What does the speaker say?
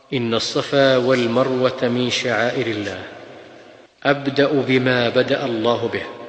إن الصفا والمروة من شعائر الله، أبدأ بما بدأ الله به،